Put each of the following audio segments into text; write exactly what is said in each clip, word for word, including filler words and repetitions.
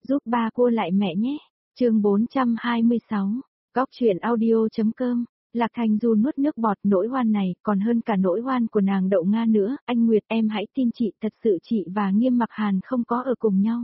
Giúp ba cua lại mẹ nhé. Chương bốn trăm hai mươi sáu. Góc truyện audio.com. Lạc Thanh Du nuốt nước bọt, nỗi oan này còn hơn cả nỗi oan của nàng Đậu Nga nữa. Anh Nguyệt, em hãy tin chị, thật sự chị và Nghiêm Mặc Hàn không có ở cùng nhau.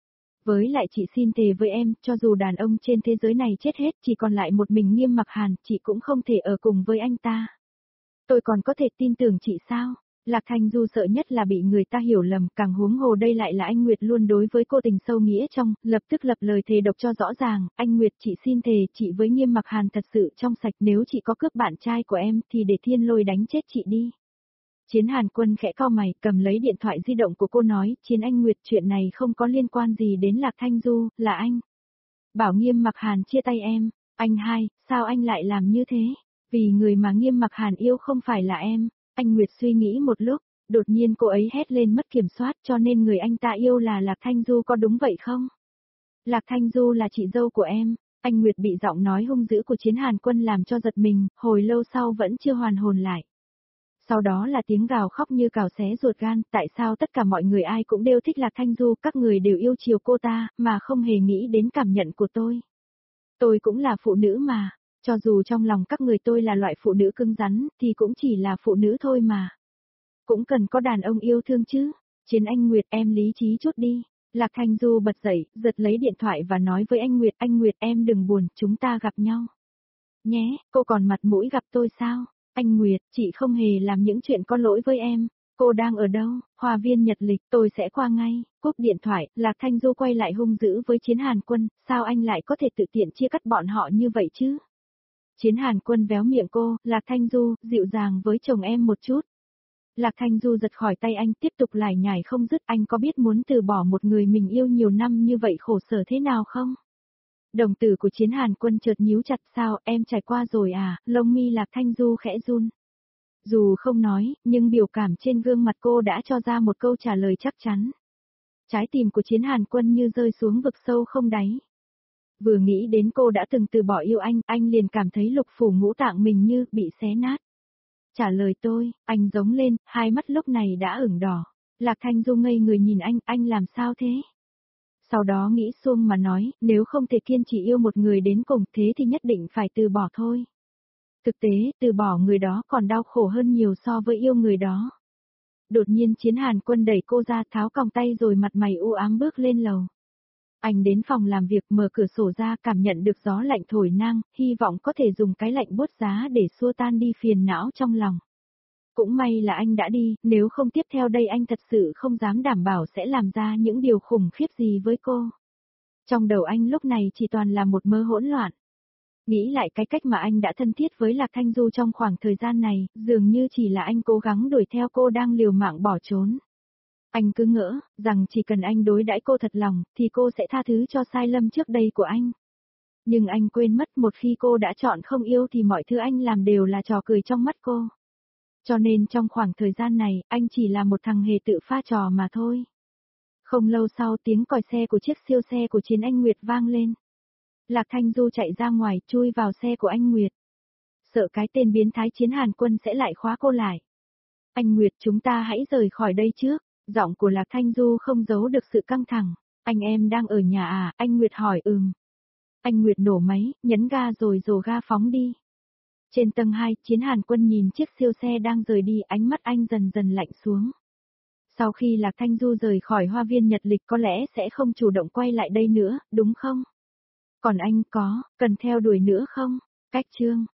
Với lại chị xin thề với em, cho dù đàn ông trên thế giới này chết hết, chỉ còn lại một mình Nghiêm Mặc Hàn, chị cũng không thể ở cùng với anh ta. Tôi còn có thể tin tưởng chị sao? Lạc Thanh Du sợ nhất là bị người ta hiểu lầm, càng huống hồ đây lại là anh Nguyệt luôn đối với cô tình sâu nghĩa trong, lập tức lập lời thề độc cho rõ ràng. Anh Nguyệt, chị xin thề, chị với Nghiêm Mặc Hàn thật sự trong sạch, nếu chị có cướp bạn trai của em thì để thiên lôi đánh chết chị đi. Chiến Hàn Quân khẽ cau mày, cầm lấy điện thoại di động của cô nói, Chiến anh Nguyệt, chuyện này không có liên quan gì đến Lạc Thanh Du, là anh. Bảo Nghiêm Mặc Hàn chia tay em. Anh hai, sao anh lại làm như thế? Vì người mà Nghiêm Mặc Hàn yêu không phải là em. Anh Nguyệt suy nghĩ một lúc, đột nhiên cô ấy hét lên mất kiểm soát, cho nên người anh ta yêu là Lạc Thanh Du, có đúng vậy không? Lạc Thanh Du là chị dâu của em. Anh Nguyệt bị giọng nói hung dữ của Chiến Hàn Quân làm cho giật mình, hồi lâu sau vẫn chưa hoàn hồn lại. Sau đó là tiếng gào khóc như cào xé ruột gan, tại sao tất cả mọi người ai cũng đều thích Lạc Thanh Du, các người đều yêu chiều cô ta, mà không hề nghĩ đến cảm nhận của tôi. Tôi cũng là phụ nữ mà. Cho dù trong lòng các người tôi là loại phụ nữ cứng rắn, thì cũng chỉ là phụ nữ thôi mà. Cũng cần có đàn ông yêu thương chứ. Chiến anh Nguyệt, em lý trí chút đi. Lạc Thanh Du bật dậy, giật lấy điện thoại và nói với anh Nguyệt, anh Nguyệt em đừng buồn, chúng ta gặp nhau. Nhé, cô còn mặt mũi gặp tôi sao? Anh Nguyệt, chị không hề làm những chuyện có lỗi với em. Cô đang ở đâu? Hoa viên Nhật Lịch, tôi sẽ qua ngay. Cúp điện thoại, Lạc Thanh Du quay lại hung dữ với Chiến Hàn Quân, sao anh lại có thể tự tiện chia cắt bọn họ như vậy chứ? Chiến Hàn Quân véo miệng cô, Lạc Thanh Du, dịu dàng với chồng em một chút. Lạc Thanh Du giật khỏi tay anh, tiếp tục lải nhải không dứt, anh có biết muốn từ bỏ một người mình yêu nhiều năm như vậy khổ sở thế nào không? Đồng tử của Chiến Hàn Quân chợt nhíu chặt, sao, em trải qua rồi à, lông mi Lạc Thanh Du khẽ run. Dù không nói, nhưng biểu cảm trên gương mặt cô đã cho ra một câu trả lời chắc chắn. Trái tim của Chiến Hàn Quân như rơi xuống vực sâu không đáy. Vừa nghĩ đến cô đã từng từ bỏ yêu anh, anh liền cảm thấy lục phủ ngũ tạng mình như bị xé nát. Trả lời tôi, anh giống lên, hai mắt lúc này đã ửng đỏ. Lạc Thanh Du ngây người nhìn anh, anh làm sao thế? Sau đó nghĩ xuông mà nói, nếu không thể kiên trì yêu một người đến cùng thế thì nhất định phải từ bỏ thôi. Thực tế, từ bỏ người đó còn đau khổ hơn nhiều so với yêu người đó. Đột nhiên Chiến Hàn Quân đẩy cô ra, tháo còng tay rồi mặt mày u ám bước lên lầu. Anh đến phòng làm việc, mở cửa sổ ra, cảm nhận được gió lạnh thổi ngang, hy vọng có thể dùng cái lạnh buốt giá để xua tan đi phiền não trong lòng. Cũng may là anh đã đi, nếu không tiếp theo đây anh thật sự không dám đảm bảo sẽ làm ra những điều khủng khiếp gì với cô. Trong đầu anh lúc này chỉ toàn là một mớ hỗn loạn. Nghĩ lại cái cách mà anh đã thân thiết với Lạc Thanh Du trong khoảng thời gian này, dường như chỉ là anh cố gắng đuổi theo cô đang liều mạng bỏ trốn. Anh cứ ngỡ, rằng chỉ cần anh đối đãi cô thật lòng, thì cô sẽ tha thứ cho sai lầm trước đây của anh. Nhưng anh quên mất một khi cô đã chọn không yêu thì mọi thứ anh làm đều là trò cười trong mắt cô. Cho nên trong khoảng thời gian này, anh chỉ là một thằng hề tự pha trò mà thôi. Không lâu sau tiếng còi xe của chiếc siêu xe của Chiến Anh Nguyệt vang lên. Lạc Thanh Du chạy ra ngoài, chui vào xe của anh Nguyệt. Sợ cái tên biến thái Chiến Hàn Quân sẽ lại khóa cô lại. Anh Nguyệt, chúng ta hãy rời khỏi đây trước. Giọng của Lạc Thanh Du không giấu được sự căng thẳng. Anh em đang ở nhà à? Anh Nguyệt hỏi. Ừm. Anh Nguyệt nổ máy, nhấn ga rồi rồ ga phóng đi. Trên tầng hai, Chiến Hàn Quân nhìn chiếc siêu xe đang rời đi, ánh mắt anh dần dần lạnh xuống. Sau khi Lạc Thanh Du rời khỏi Hoa viên Nhật Lịch có lẽ sẽ không chủ động quay lại đây nữa, đúng không? Còn anh có, cần theo đuổi nữa không? Cách chương.